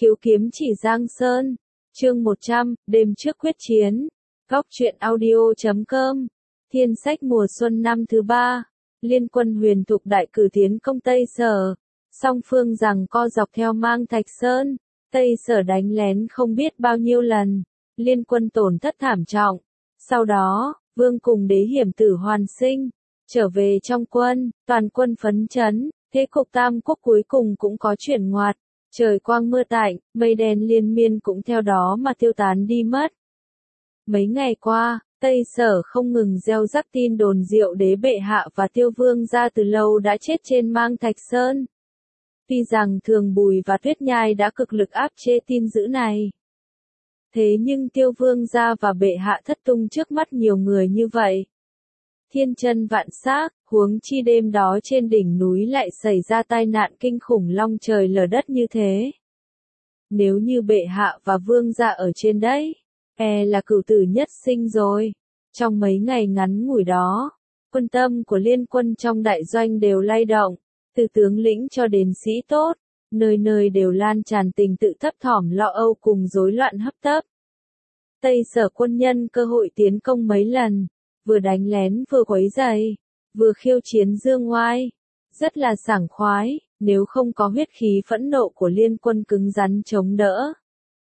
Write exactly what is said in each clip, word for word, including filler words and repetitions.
Khiếu kiếm chỉ Giang Sơn. Chương một trăm, đêm trước quyết chiến. Góc truyện audio chấm com. Thiên sách mùa xuân năm thứ ba. Liên quân huyền thục đại cử tiến công Tây Sở. Song phương rằng co dọc theo Mang Thạch Sơn. Tây Sở đánh lén không biết bao nhiêu lần. Liên quân tổn thất thảm trọng. Sau đó, Vương cùng đế hiểm tử hoàn sinh. Trở về trong quân, toàn quân phấn chấn. Thế cục Tam Quốc cuối cùng cũng có chuyển ngoặt. Trời quang mưa tạnh, mây đen liên miên cũng theo đó mà tiêu tán đi mất. Mấy ngày qua, Tây Sở không ngừng gieo rắc tin đồn Diệu đế bệ hạ và Tiêu Vương gia từ lâu đã chết trên Mang Thạch Sơn. Tuy rằng Thường Bùi và Tuyết Nhai đã cực lực áp chế tin dữ này. Thế nhưng Tiêu Vương gia và bệ hạ thất tung trước mắt nhiều người như vậy. Thiên chân vạn xác, huống chi đêm đó trên đỉnh núi lại xảy ra tai nạn kinh khủng long trời lở đất như thế. Nếu như bệ hạ và vương gia ở trên đấy, e là cửu tử nhất sinh rồi. Trong mấy ngày ngắn ngủi đó, quân tâm của liên quân trong đại doanh đều lay động, từ tướng lĩnh cho đến sĩ tốt, nơi nơi đều lan tràn tình tự thấp thỏm lo âu cùng rối loạn hấp tấp. Tây Sở quân nhân cơ hội tiến công mấy lần, vừa đánh lén vừa quấy rầy, vừa khiêu chiến dương ngoai, rất là sảng khoái, nếu không có huyết khí phẫn nộ của liên quân cứng rắn chống đỡ.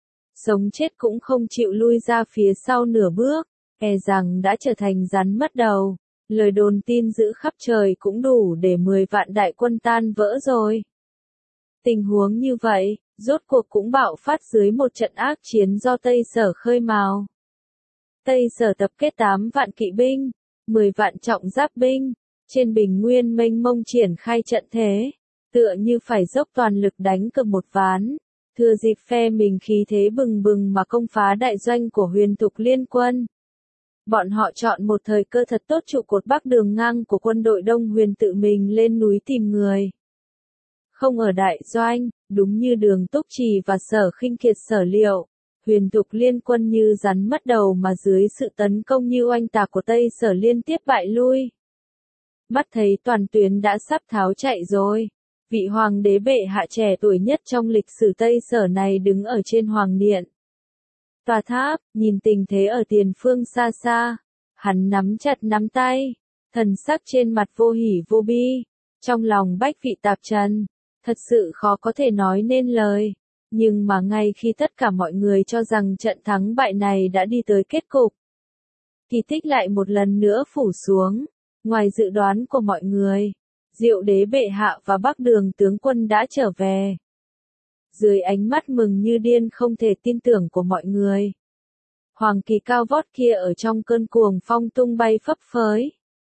Sống chết cũng không chịu lui ra phía sau nửa bước, e rằng đã trở thành rắn mất đầu, lời đồn tin dữ khắp trời cũng đủ để mười vạn đại quân tan vỡ rồi. Tình huống như vậy, rốt cuộc cũng bạo phát dưới một trận ác chiến do Tây Sở khơi mào. Tây Sở tập kết tám vạn kỵ binh, mười vạn trọng giáp binh, trên bình nguyên mênh mông triển khai trận thế, tựa như phải dốc toàn lực đánh cược một ván, thừa dịp phe mình khí thế bừng bừng mà công phá đại doanh của huyền thục liên quân. Bọn họ chọn một thời cơ thật tốt trụ cột bắc đường ngang của quân đội Đông Huyền tự mình lên núi tìm người. Không ở đại doanh, đúng như Đường Túc Trì và Sở Khinh Kiệt sở liệu. Huyền thục liên quân như rắn mất đầu mà dưới sự tấn công như oanh tạc của Tây Sở liên tiếp bại lui. Mắt thấy toàn tuyến đã sắp tháo chạy rồi. Vị hoàng đế bệ hạ trẻ tuổi nhất trong lịch sử Tây Sở này đứng ở trên hoàng điện. Tòa tháp, nhìn tình thế ở tiền phương xa xa. Hắn nắm chặt nắm tay. Thần sắc trên mặt vô hỉ vô bi. Trong lòng bách vị tạp trần. Thật sự khó có thể nói nên lời. Nhưng mà ngay khi tất cả mọi người cho rằng trận thắng bại này đã đi tới kết cục, kỳ tích lại một lần nữa phủ xuống. Ngoài dự đoán của mọi người, Diệu đế bệ hạ và Bắc Đường tướng quân đã trở về. Dưới ánh mắt mừng như điên không thể tin tưởng của mọi người, hoàng kỳ cao vót kia ở trong cơn cuồng phong tung bay phấp phới.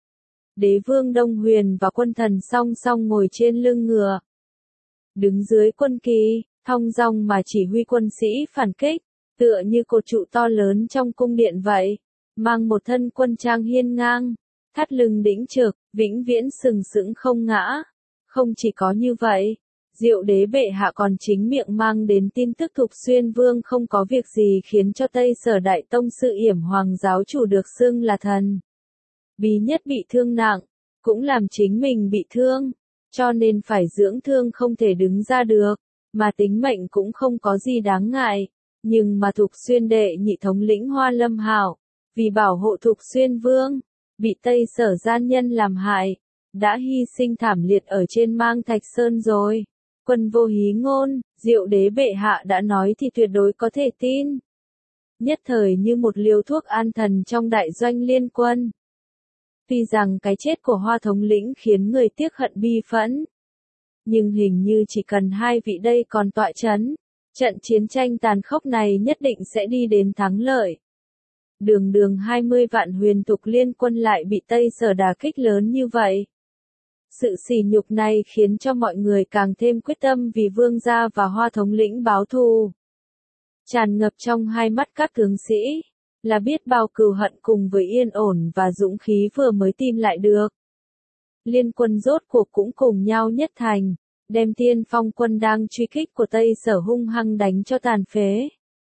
Đế vương Đông Huyền và quân thần song song ngồi trên lưng ngựa, đứng dưới quân kỳ, thong dong mà chỉ huy quân sĩ phản kích, tựa như cột trụ to lớn trong cung điện vậy, mang một thân quân trang hiên ngang, thắt lưng đĩnh trực, vĩnh viễn sừng sững không ngã. Không chỉ có như vậy, Diệu đế bệ hạ còn chính miệng mang đến tin tức Thục Xuyên Vương không có việc gì khiến cho Tây Sở đại tông sự Yểm Hoàng giáo chủ được xưng là thần bí nhất bị thương nặng, cũng làm chính mình bị thương, cho nên phải dưỡng thương không thể đứng ra được. Mà tính mệnh cũng không có gì đáng ngại, nhưng mà Thục Xuyên đệ nhị thống lĩnh Hoa Lâm Hạo, vì bảo hộ Thục Xuyên Vương, bị Tây Sở gian nhân làm hại, đã hy sinh thảm liệt ở trên Mang Thạch Sơn rồi. Quân vô hí ngôn, Diệu đế bệ hạ đã nói thì tuyệt đối có thể tin. Nhất thời như một liều thuốc an thần trong đại doanh liên quân. Tuy rằng cái chết của Hoa thống lĩnh khiến người tiếc hận bi phẫn, nhưng hình như chỉ cần hai vị đây còn tọa chấn, trận chiến tranh tàn khốc này nhất định sẽ đi đến thắng lợi. Đường đường hai mươi vạn huyền thục liên quân lại bị Tây Sở đả kích lớn như vậy. Sự sỉ nhục này khiến cho mọi người càng thêm quyết tâm vì vương gia và Hoa thống lĩnh báo thù. Tràn ngập trong hai mắt các tướng sĩ, là biết bao cừu hận cùng với yên ổn và dũng khí vừa mới tìm lại được. Liên quân rốt cuộc cũng cùng nhau nhất thành, đem Tiên Phong quân đang truy kích của Tây Sở hung hăng đánh cho tàn phế.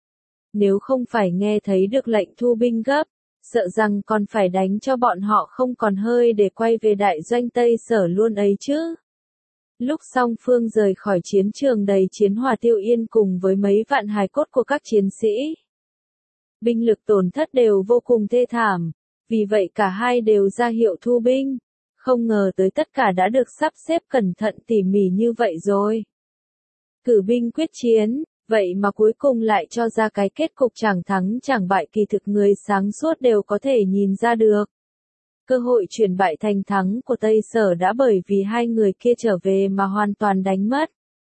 Nếu không phải nghe thấy được lệnh thu binh gấp, sợ rằng còn phải đánh cho bọn họ không còn hơi để quay về đại doanh Tây Sở luôn ấy chứ. Lúc song phương rời khỏi chiến trường đầy chiến hỏa Tiêu Yên cùng với mấy vạn hài cốt của các chiến sĩ. Binh lực tổn thất đều vô cùng thê thảm, vì vậy cả hai đều ra hiệu thu binh. Không ngờ tới tất cả đã được sắp xếp cẩn thận tỉ mỉ như vậy rồi. Cử binh quyết chiến, vậy mà cuối cùng lại cho ra cái kết cục chẳng thắng chẳng bại, kỳ thực người sáng suốt đều có thể nhìn ra được. Cơ hội chuyển bại thành thắng của Tây Sở đã bởi vì hai người kia trở về mà hoàn toàn đánh mất.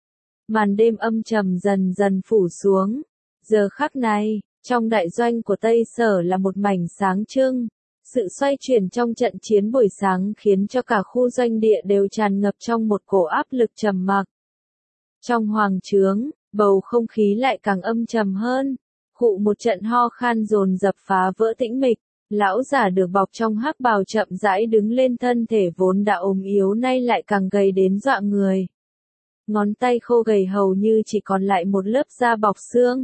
Màn đêm âm trầm dần dần phủ xuống. Giờ khắc này, trong đại doanh của Tây Sở là một mảnh sáng trưng. Sự xoay chuyển trong trận chiến buổi sáng khiến cho cả khu doanh địa đều tràn ngập trong một cổ áp lực trầm mặc. Trong hoàng trướng, bầu không khí lại càng âm trầm hơn. Khụ một trận ho khan dồn dập phá vỡ tĩnh mịch. Lão giả được bọc trong hắc bào chậm rãi đứng lên, thân thể vốn đã ốm yếu nay lại càng gầy đến dọa người. Ngón tay khô gầy hầu như chỉ còn lại một lớp da bọc xương.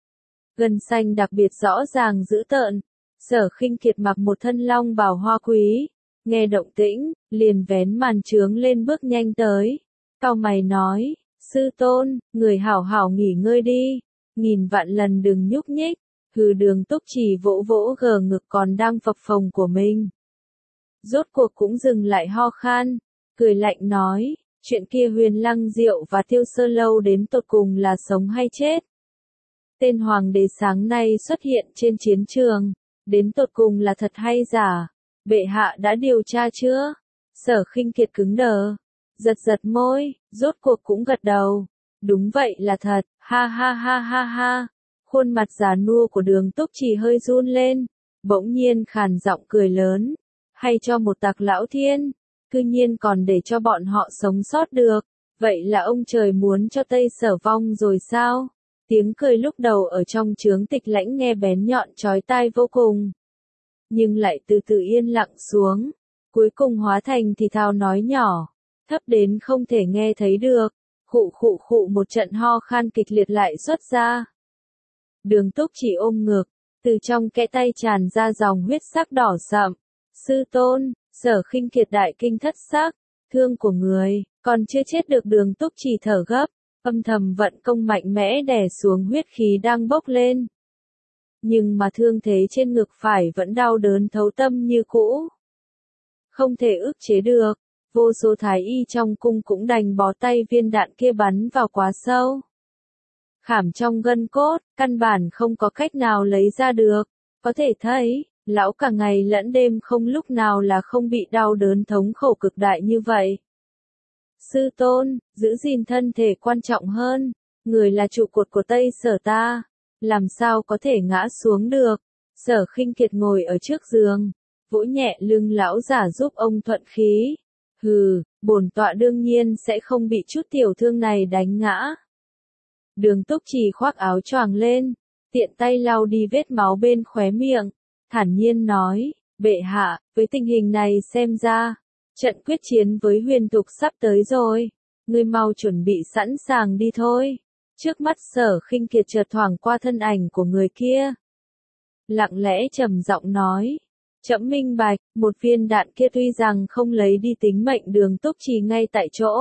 Gân xanh đặc biệt rõ ràng dữ tợn. Sở Khinh Kiệt mặc một thân long bào hoa quý, nghe động tĩnh, liền vén màn trướng lên bước nhanh tới. Cau mày nói, sư tôn, người hảo hảo nghỉ ngơi đi, nghìn vạn lần đừng nhúc nhích. Hừ, Đường Túc Chỉ vỗ vỗ gờ ngực còn đang phập phồng của mình. Rốt cuộc cũng dừng lại ho khan, cười lạnh nói, chuyện kia Huyền Lăng Diệu và Tiêu Sơ Lâu đến tột cùng là sống hay chết? Tên hoàng đế sáng nay xuất hiện trên chiến trường, đến tột cùng là thật hay giả? Bệ hạ đã điều tra chưa? Sở Khinh Kiệt cứng đờ, giật giật môi, rốt cuộc cũng gật đầu. Đúng vậy là thật, ha ha ha ha ha. Khuôn mặt già nua của Đường Túc Chỉ hơi run lên, bỗng nhiên khàn giọng cười lớn. Hay cho một tặc lão thiên, cư nhiên còn để cho bọn họ sống sót được, vậy là ông trời muốn cho Tây Sở vong rồi sao? Tiếng cười lúc đầu ở trong trướng Tịch Lãnh nghe bén nhọn chói tai vô cùng, nhưng lại từ từ yên lặng xuống, cuối cùng hóa thành thì thào nói nhỏ, thấp đến không thể nghe thấy được. Khụ khụ khụ, một trận ho khan kịch liệt lại xuất ra. Đường Túc Chỉ ôm ngực, từ trong kẽ tay tràn ra dòng huyết sắc đỏ sậm. Sư tôn, Sở Khinh Kiệt đại kinh thất sắc, thương của người, còn chưa chết được. Đường Túc Chỉ thở gấp, âm thầm vận công mạnh mẽ đè xuống huyết khí đang bốc lên. Nhưng mà thương thế trên ngực phải vẫn đau đớn thấu tâm như cũ. Không thể ức chế được, vô số thái y trong cung cũng đành bó tay, viên đạn kia bắn vào quá sâu. Khảm trong gân cốt, căn bản không có cách nào lấy ra được. Có thể thấy, lão cả ngày lẫn đêm không lúc nào là không bị đau đớn thống khổ cực đại như vậy. Sư tôn, giữ gìn thân thể quan trọng hơn. Người là trụ cột của Tây Sở ta, làm sao có thể ngã xuống được. Sở Khinh Kiệt ngồi ở trước giường, vỗ nhẹ lưng lão giả giúp ông thuận khí. Hừ, bổn tọa đương nhiên sẽ không bị chút tiểu thương này đánh ngã. Đường Túc Chỉ khoác áo choàng lên, tiện tay lau đi vết máu bên khóe miệng, thản nhiên nói, bệ hạ, với tình hình này xem ra, trận quyết chiến với Huyền Thục sắp tới rồi, ngươi mau chuẩn bị sẵn sàng đi thôi. Trước mắt Sở Khinh Kiệt chợt thoảng qua thân ảnh của người kia, lặng lẽ trầm giọng nói, trẫm minh bạch, một viên đạn kia tuy rằng không lấy đi tính mệnh Đường Túc Chỉ ngay tại chỗ,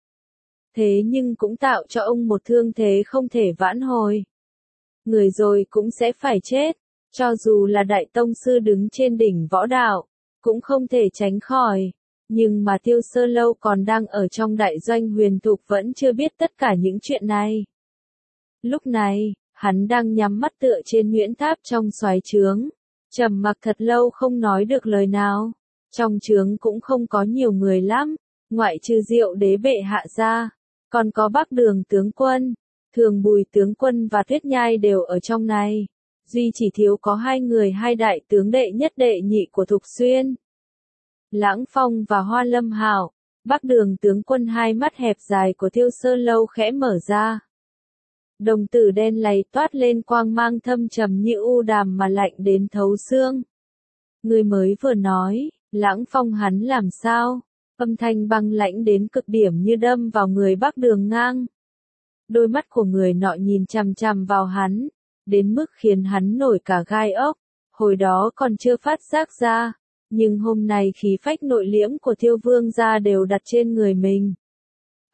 thế nhưng cũng tạo cho ông một thương thế không thể vãn hồi. Người rồi cũng sẽ phải chết, cho dù là đại tông sư đứng trên đỉnh võ đạo, cũng không thể tránh khỏi. Nhưng mà Tiêu Sơ Lâu còn đang ở trong đại doanh Huyền Thục vẫn chưa biết tất cả những chuyện này. Lúc này, hắn đang nhắm mắt tựa trên nhuyễn tháp trong xoáy trướng, trầm mặc thật lâu không nói được lời nào. Trong trướng cũng không có nhiều người lắm, ngoại trừ Diệu Đế bệ hạ ra, còn có Bắc Đường tướng quân, Thường Bùi tướng quân và Tuyết Nhai đều ở trong này. Duy chỉ thiếu có hai người, hai đại tướng đệ nhất đệ nhị của Thục Xuyên, Lãng Phong và Hoa Lâm Hạo. Bắc Đường tướng quân hai mắt hẹp dài của Tiêu Sơ Lâu khẽ mở ra. Đồng tử đen lầy toát lên quang mang thâm trầm như u đàm mà lạnh đến thấu xương. Người mới vừa nói, Lãng Phong hắn làm sao? Âm thanh băng lãnh đến cực điểm như đâm vào người Bắc Đường ngang. Đôi mắt của người nọ nhìn chằm chằm vào hắn, đến mức khiến hắn nổi cả gai ốc. Hồi đó còn chưa phát giác ra, nhưng hôm nay khí phách nội liễm của Tiêu Vương gia đều đặt trên người mình.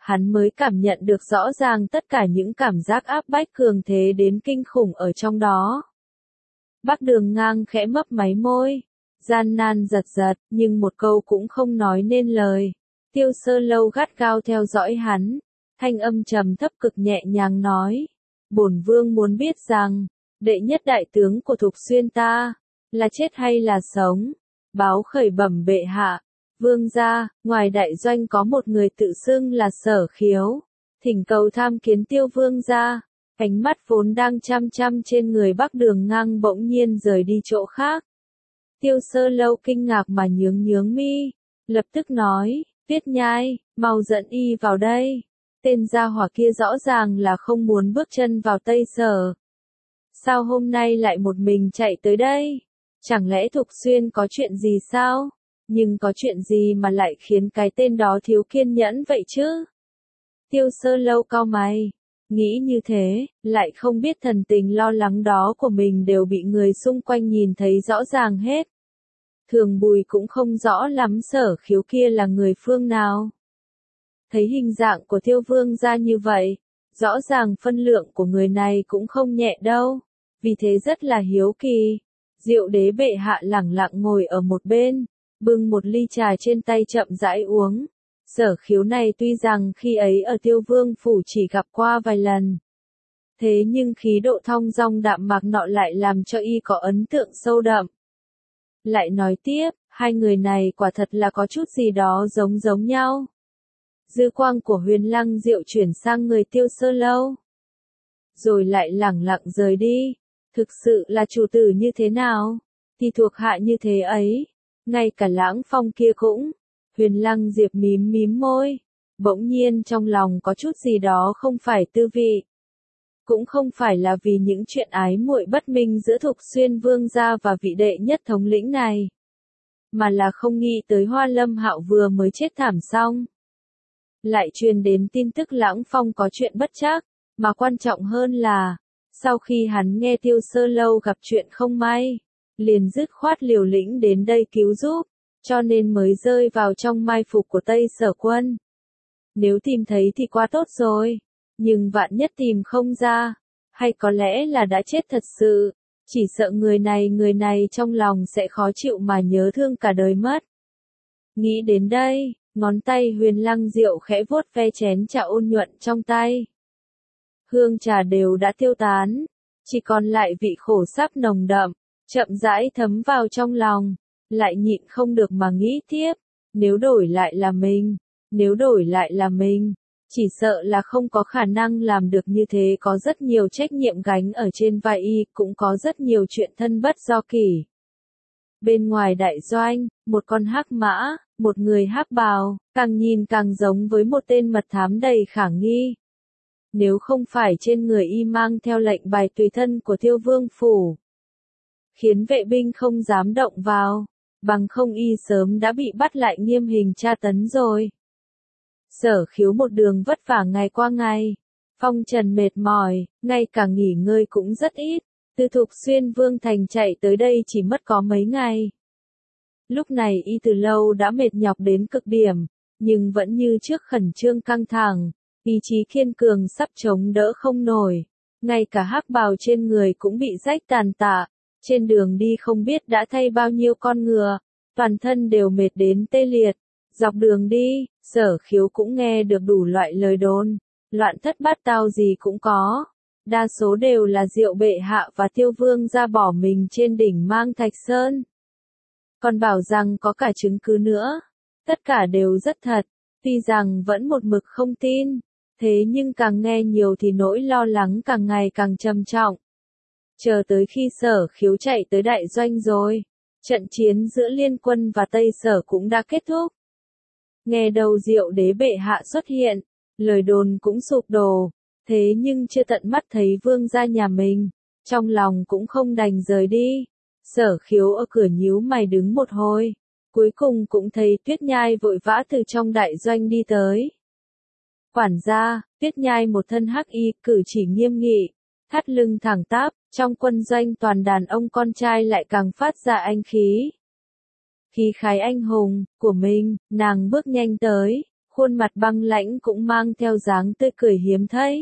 hắn mới cảm nhận được rõ ràng tất cả những cảm giác áp bách cường thế đến kinh khủng ở trong đó. Bắc Đường Ngang khẽ mấp máy môi, gian nan giật giật, nhưng một câu cũng không nói nên lời. Tiêu Sơ Lâu gắt gao theo dõi hắn, thanh âm trầm thấp cực nhẹ nhàng nói, bổn vương muốn biết rằng, đệ nhất đại tướng của Thục Xuyên ta, là chết hay là sống? Báo khởi bẩm bệ hạ, vương gia, ngoài đại doanh có một người tự xưng là Sở Khiếu, thỉnh cầu tham kiến Tiêu vương gia. Ánh mắt vốn đang chăm chăm trên người Bắc Đường Ngang bỗng nhiên rời đi chỗ khác. Tiêu Sơ Lâu kinh ngạc mà nhướng nhướng mi, lập tức nói, Tuyết Nhai, mau dẫn y vào đây. Tên gia hỏa kia rõ ràng là không muốn bước chân vào Tây Sở. Sao hôm nay lại một mình chạy tới đây? Chẳng lẽ Thục Xuyên có chuyện gì sao? Nhưng có chuyện gì mà lại khiến cái tên đó thiếu kiên nhẫn vậy chứ? Tiêu Sơ Lâu cau mày, nghĩ như thế, lại không biết thần tình lo lắng đó của mình đều bị người xung quanh nhìn thấy rõ ràng hết. Thường Bùi cũng không rõ lắm Sở Khiếu kia là người phương nào. Thấy hình dạng của Tiêu vương gia như vậy, rõ ràng phân lượng của người này cũng không nhẹ đâu, vì thế rất là hiếu kỳ. Diệu đế bệ hạ lẳng lặng ngồi ở một bên, bưng một ly trà trên tay chậm rãi uống. Sở Khiếu này tuy rằng khi ấy ở Tiêu vương phủ chỉ gặp qua vài lần, thế nhưng khí độ thong dong đạm mạc nọ lại làm cho y có ấn tượng sâu đậm. Lại nói tiếp, hai người này quả thật là có chút gì đó giống giống nhau. Dư quang của Huyền Lăng Diệu chuyển sang người Tiêu Sơ Lâu, rồi lại lẳng lặng rời đi. Thực sự là chủ tử như thế nào, thì thuộc hạ như thế ấy. Ngay cả Lãng Phong kia cũng. Huyền Lăng Diệp mím mím môi, bỗng nhiên trong lòng có chút gì đó không phải tư vị. Cũng không phải là vì những chuyện ái muội bất minh giữa Thục Xuyên vương gia và vị đệ nhất thống lĩnh này, mà là không nghĩ tới Hoa Lâm Hạo vừa mới chết thảm xong, lại truyền đến tin tức Lãng Phong có chuyện bất trắc, mà quan trọng hơn là, sau khi hắn nghe Tiêu Sơ Lâu gặp chuyện không may, liền dứt khoát liều lĩnh đến đây cứu giúp, cho nên mới rơi vào trong mai phục của Tây Sở quân. Nếu tìm thấy thì quá tốt rồi, nhưng vạn nhất tìm không ra, hay có lẽ là đã chết thật sự, chỉ sợ người này người này trong lòng sẽ khó chịu mà nhớ thương cả đời mất. Nghĩ đến đây, ngón tay Huyền Lăng Diệu khẽ vuốt ve chén trà ôn nhuận trong tay. Hương trà đều đã tiêu tán, chỉ còn lại vị khổ sáp nồng đậm, chậm rãi thấm vào trong lòng, lại nhịn không được mà nghĩ tiếp, nếu đổi lại là mình, nếu đổi lại là mình, chỉ sợ là không có khả năng làm được như thế, có rất nhiều trách nhiệm gánh ở trên vai y, cũng có rất nhiều chuyện thân bất do kỷ. Bên ngoài đại doanh, một con hắc mã, một người hắc bào, càng nhìn càng giống với một tên mật thám đầy khả nghi. Nếu không phải trên người y mang theo lệnh bài tùy thân của Tiêu vương phủ, khiến vệ binh không dám động vào, bằng không y sớm đã bị bắt lại nghiêm hình tra tấn rồi. Sở Khiếu một đường vất vả ngày qua ngày, phong trần mệt mỏi, ngay cả nghỉ ngơi cũng rất ít, từ Thục Xuyên Vương Thành chạy tới đây chỉ mất có mấy ngày. Lúc này y từ lâu đã mệt nhọc đến cực điểm, nhưng vẫn như trước khẩn trương căng thẳng, ý chí kiên cường sắp chống đỡ không nổi, ngay cả hắc bào trên người cũng bị rách tàn tạ, trên đường đi không biết đã thay bao nhiêu con ngựa, toàn thân đều mệt đến tê liệt. Dọc đường đi, Sở Khiếu cũng nghe được đủ loại lời đồn, loạn thất bát tao gì cũng có, đa số đều là Diệu bệ hạ và Tiêu vương gia bỏ mình trên đỉnh Mang Thạch Sơn. Còn bảo rằng có cả chứng cứ nữa, tất cả đều rất thật, tuy rằng vẫn một mực không tin, thế nhưng càng nghe nhiều thì nỗi lo lắng càng ngày càng trầm trọng. Chờ tới khi Sở Khiếu chạy tới đại doanh rồi, trận chiến giữa Liên quân và Tây Sở cũng đã kết thúc. Nghe đầu Diệu đế bệ hạ xuất hiện, lời đồn cũng sụp đổ, thế nhưng chưa tận mắt thấy vương gia nhà mình, trong lòng cũng không đành rời đi. Sở Khiếu ở cửa nhíu mày đứng một hồi, cuối cùng cũng thấy Tuyết Nhai vội vã từ trong đại doanh đi tới. Quản gia, Tuyết Nhai một thân hắc y, cử chỉ nghiêm nghị, thắt lưng thẳng tắp, trong quân doanh toàn đàn ông con trai lại càng phát ra anh khí. Khí khái anh hùng của mình, nàng bước nhanh tới, khuôn mặt băng lãnh cũng mang theo dáng tươi cười hiếm thấy.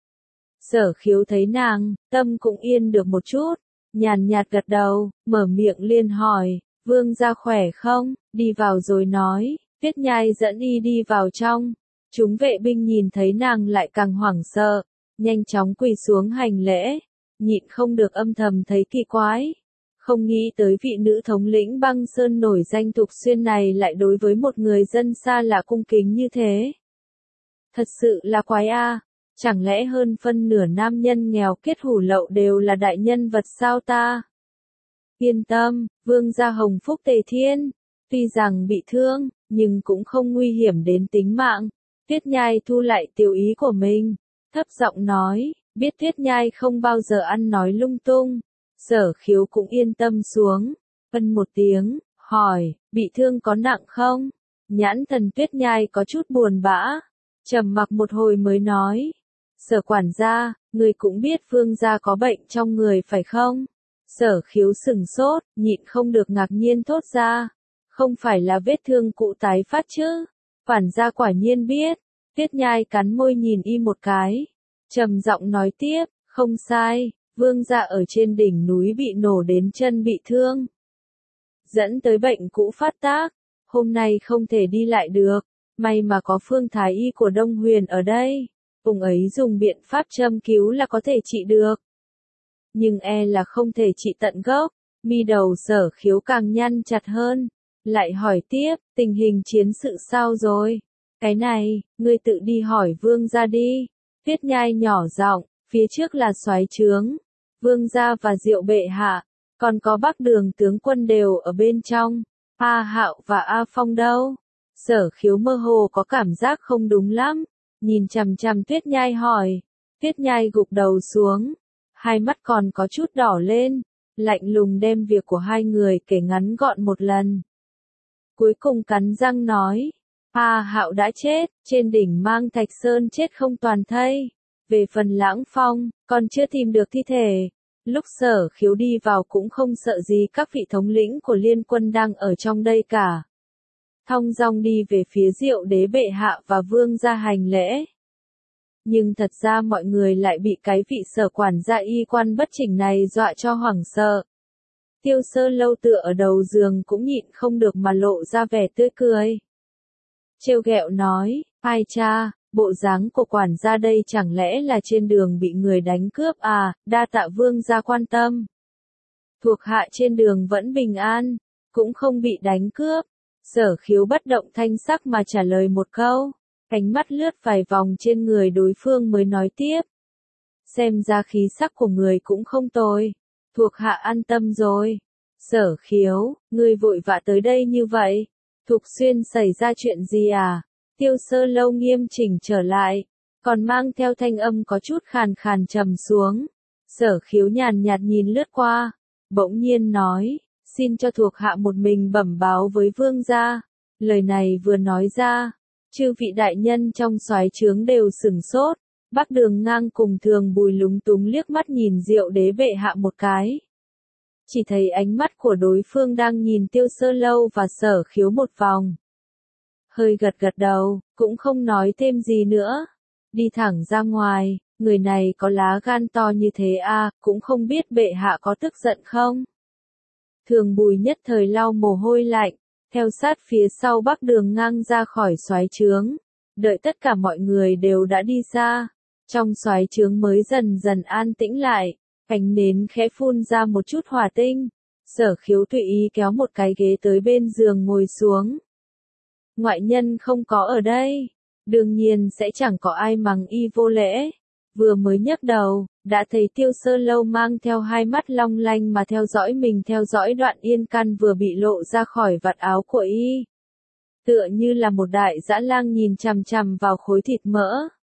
Sở Khiếu thấy nàng, tâm cũng yên được một chút, nhàn nhạt gật đầu, mở miệng liền hỏi, vương gia khỏe không, đi vào rồi nói, Tuyết Nhai dẫn y đi vào trong. Chúng vệ binh nhìn thấy nàng lại càng hoảng sợ, nhanh chóng quỳ xuống hành lễ, nhịn không được âm thầm thấy kỳ quái. Không nghĩ tới vị nữ thống lĩnh băng sơn nổi danh Thục Xuyên này lại đối với một người dân xa lạ cung kính như thế. Thật sự là quái a, chẳng lẽ hơn phân nửa nam nhân nghèo kết hủ lậu đều là đại nhân vật sao ta? Yên tâm, vương gia hồng phúc tề thiên, tuy rằng bị thương, nhưng cũng không nguy hiểm đến tính mạng. Tuyết Nhai thu lại tiểu ý của mình, thấp giọng nói, biết Tuyết Nhai không bao giờ ăn nói lung tung. Sở Khiếu cũng yên tâm xuống, phân một tiếng, hỏi, bị thương có nặng không? Nhãn thần Tuyết Nhai có chút buồn bã, trầm mặc một hồi mới nói, Sở quản gia, người cũng biết vương gia có bệnh trong người phải không? Sở Khiếu sừng sốt, nhịn không được ngạc nhiên thốt ra, không phải là vết thương cũ tái phát chứ? Quản gia quả nhiên biết. Tuyết Nhai cắn môi nhìn y một cái, trầm giọng nói tiếp, không sai, vương gia ở trên đỉnh núi bị nổ đến chân bị thương, dẫn tới bệnh cũ phát tác, hôm nay không thể đi lại được, may mà có Phương Thái Y của Đông Huyền ở đây, ông ấy dùng biện pháp châm cứu là có thể trị được. Nhưng e là không thể trị tận gốc, mi đầu Sở Khiếu càng nhăn chặt hơn, lại hỏi tiếp, tình hình chiến sự sao rồi? Cái này, ngươi tự đi hỏi vương gia đi. Tuyết Nhai nhỏ giọng, phía trước là soái trướng, vương gia và Diệu bệ hạ, còn có Bắc Đường tướng quân đều ở bên trong. A Hạo và A Phong đâu? Sở Khiếu mơ hồ có cảm giác không đúng lắm, nhìn chằm chằm Tuyết Nhai hỏi. Tuyết Nhai gục đầu xuống, hai mắt còn có chút đỏ lên, lạnh lùng đem việc của hai người kể ngắn gọn một lần. Cuối cùng cắn răng nói, A Hạo đã chết, trên đỉnh Mang Thạch Sơn chết không toàn thây. Về phần Lãng Phong, còn chưa tìm được thi thể. Lúc Sở Khiếu đi vào cũng không sợ gì các vị thống lĩnh của liên quân đang ở trong đây cả. Thong dong đi về phía Diệu đế bệ hạ và vương gia hành lễ. Nhưng thật ra mọi người lại bị cái vị Sở quản gia y quan bất chỉnh này dọa cho hoảng sợ. Tiêu Sơ Lâu tựa ở đầu giường cũng nhịn không được mà lộ ra vẻ tươi cười. Trêu ghẹo nói, ai cha, bộ dáng của quản gia đây chẳng lẽ là trên đường bị người đánh cướp à, đa tạ vương gia quan tâm. Thuộc hạ trên đường vẫn bình an, cũng không bị đánh cướp. Sở Khiếu bất động thanh sắc mà trả lời một câu, ánh mắt lướt vài vòng trên người đối phương mới nói tiếp. Xem ra khí sắc của người cũng không tồi, thuộc hạ an tâm rồi. Sở Khiếu, ngươi vội vã tới đây như vậy, Thục Xuyên xảy ra chuyện gì à? Tiêu Sơ Lâu nghiêm chỉnh trở lại, còn mang theo thanh âm có chút khàn khàn trầm xuống. Sở Khiếu nhàn nhạt nhìn lướt qua, bỗng nhiên nói, xin cho thuộc hạ một mình bẩm báo với vương gia. Lời này vừa nói ra, chư vị đại nhân trong soái trướng đều sửng sốt. Bắc Đường Ngang cùng Thường Bùi lúng túng liếc mắt nhìn Diệu đế bệ hạ một cái. Chỉ thấy ánh mắt của đối phương đang nhìn Tiêu Sơ Lâu và Sở Khiếu một vòng. Hơi gật gật đầu, cũng không nói thêm gì nữa. Đi thẳng ra ngoài, người này có lá gan to như thế à, cũng không biết bệ hạ có tức giận không? Thường Bùi nhất thời lau mồ hôi lạnh, theo sát phía sau Bắc Đường Ngang ra khỏi soái trướng. Đợi tất cả mọi người đều đã đi xa, trong soái trướng mới dần dần an tĩnh lại. Ánh nến khẽ phun ra một chút hỏa tinh. Sở Khiếu tùy ý kéo một cái ghế tới bên giường ngồi xuống. Ngoại nhân không có ở đây, đương nhiên sẽ chẳng có ai mắng y vô lễ. Vừa mới nhấc đầu, đã thấy Tiêu Sơ Lâu mang theo hai mắt long lanh mà theo dõi mình, theo dõi đoạn yên căn vừa bị lộ ra khỏi vạt áo của y. Tựa như là một đại dã lang nhìn chằm chằm vào khối thịt mỡ.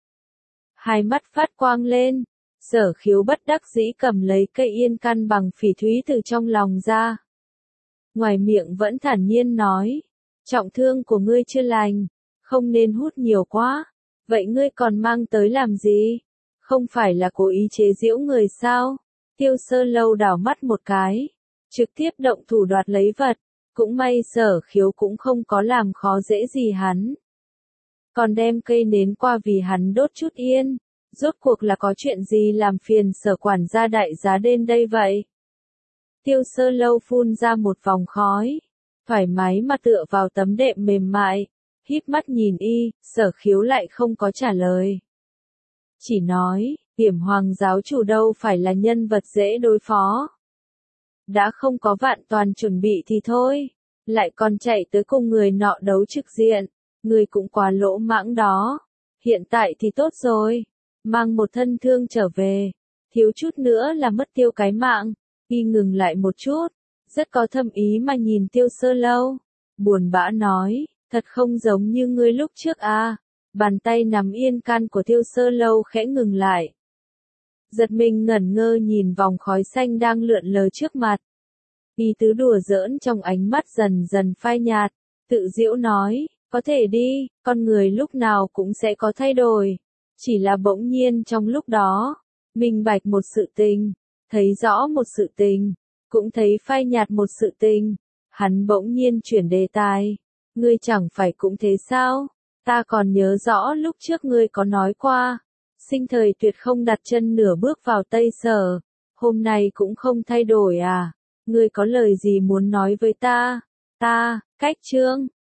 Hai mắt phát quang lên. Sở Khiếu bất đắc dĩ cầm lấy cây yên căn bằng phỉ thúy từ trong lòng ra. Ngoài miệng vẫn thản nhiên nói, trọng thương của ngươi chưa lành, không nên hút nhiều quá, vậy ngươi còn mang tới làm gì? Không phải là cố ý chế giễu người sao? Tiêu Sơ Lâu đảo mắt một cái, trực tiếp động thủ đoạt lấy vật, cũng may Sở Khiếu cũng không có làm khó dễ gì hắn. còn đem cây nến qua vì hắn đốt chút yên. Rốt cuộc là có chuyện gì làm phiền Sở quản gia đại giá đến đây vậy? Tiêu Sơ Lâu phun ra một vòng khói, thoải mái mà tựa vào tấm đệm mềm mại, híp mắt nhìn y. Sở Khiếu lại không có trả lời. Chỉ nói, Điểm Hoàng giáo chủ đâu phải là nhân vật dễ đối phó. Đã không có vạn toàn chuẩn bị thì thôi, lại còn chạy tới cùng người nọ đấu trực diện, người cũng quá lỗ mãng đó. Hiện tại thì tốt rồi, mang một thân thương trở về, thiếu chút nữa là mất tiêu cái mạng. Y ngừng lại một chút, rất có thâm ý mà nhìn Tiêu Sơ Lâu, buồn bã nói, thật không giống như ngươi lúc trước à. Bàn tay nắm yên can của Tiêu Sơ Lâu khẽ ngừng lại. Giật mình ngẩn ngơ nhìn vòng khói xanh đang lượn lờ trước mặt. Y tứ đùa giỡn trong ánh mắt dần dần phai nhạt, tự giễu nói, có thể đi, con người lúc nào cũng sẽ có thay đổi. Chỉ là bỗng nhiên trong lúc đó, minh bạch một sự tình, thấy rõ một sự tình, cũng thấy phai nhạt một sự tình. Hắn bỗng nhiên chuyển đề tài, ngươi chẳng phải cũng thế sao? Ta còn nhớ rõ lúc trước ngươi có nói qua, sinh thời tuyệt không đặt chân nửa bước vào Tây Sở, hôm nay cũng không thay đổi à? Ngươi có lời gì muốn nói với ta? Ta, cách chương.